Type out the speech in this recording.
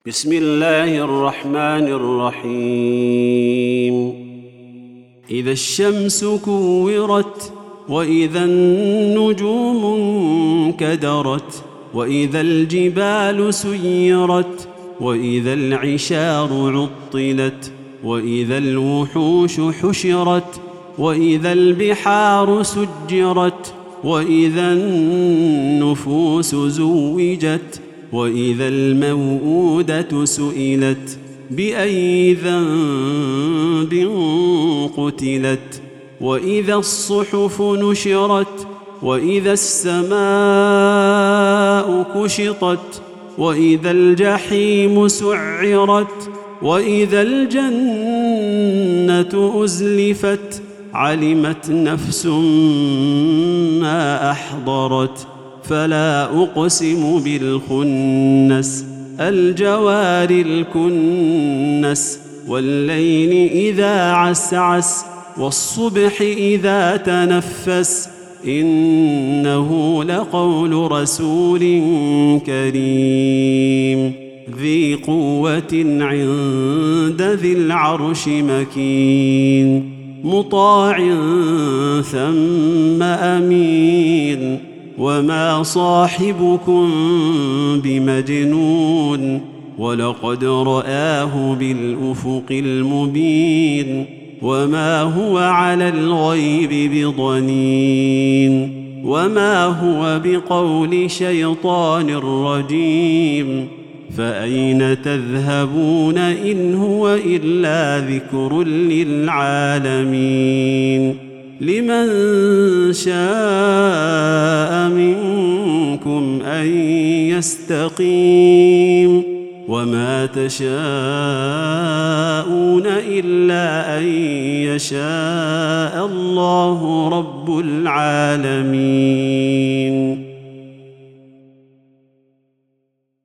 بسم الله الرحمن الرحيم. إذا الشمس كورت، وإذا النجوم انكدرت، وإذا الجبال سيرت، وإذا العشار عطلت، وإذا الوحوش حشرت، وإذا البحار سجرت، وإذا النفوس زوجت، وإذا الموءودة سئلت بأي ذنب قتلت، وإذا الصحف نشرت، وإذا السماء كشطت، وإذا الجحيم سعرت، وإذا الجنة أزلفت، علمت نفس ما أحضرت. فلا أقسم بالخنس، الجوار الكنس، والليل إذا عسعس، والصبح إذا تنفس، إنه لقول رسول كريم ذي قوة عند ذي العرش مكين، مطاع ثم أمين. وما صاحبكم بمجنون، ولقد رآه بالأفق المبين، وما هو على الغيب بضنين، وما هو بقول شيطان رجيم. فأين تذهبون إن هو إلا ذكر للعالمين. لمن شاء منكم أن يستقيم، وما تشاءون إلا أن يشاء الله رب العالمين.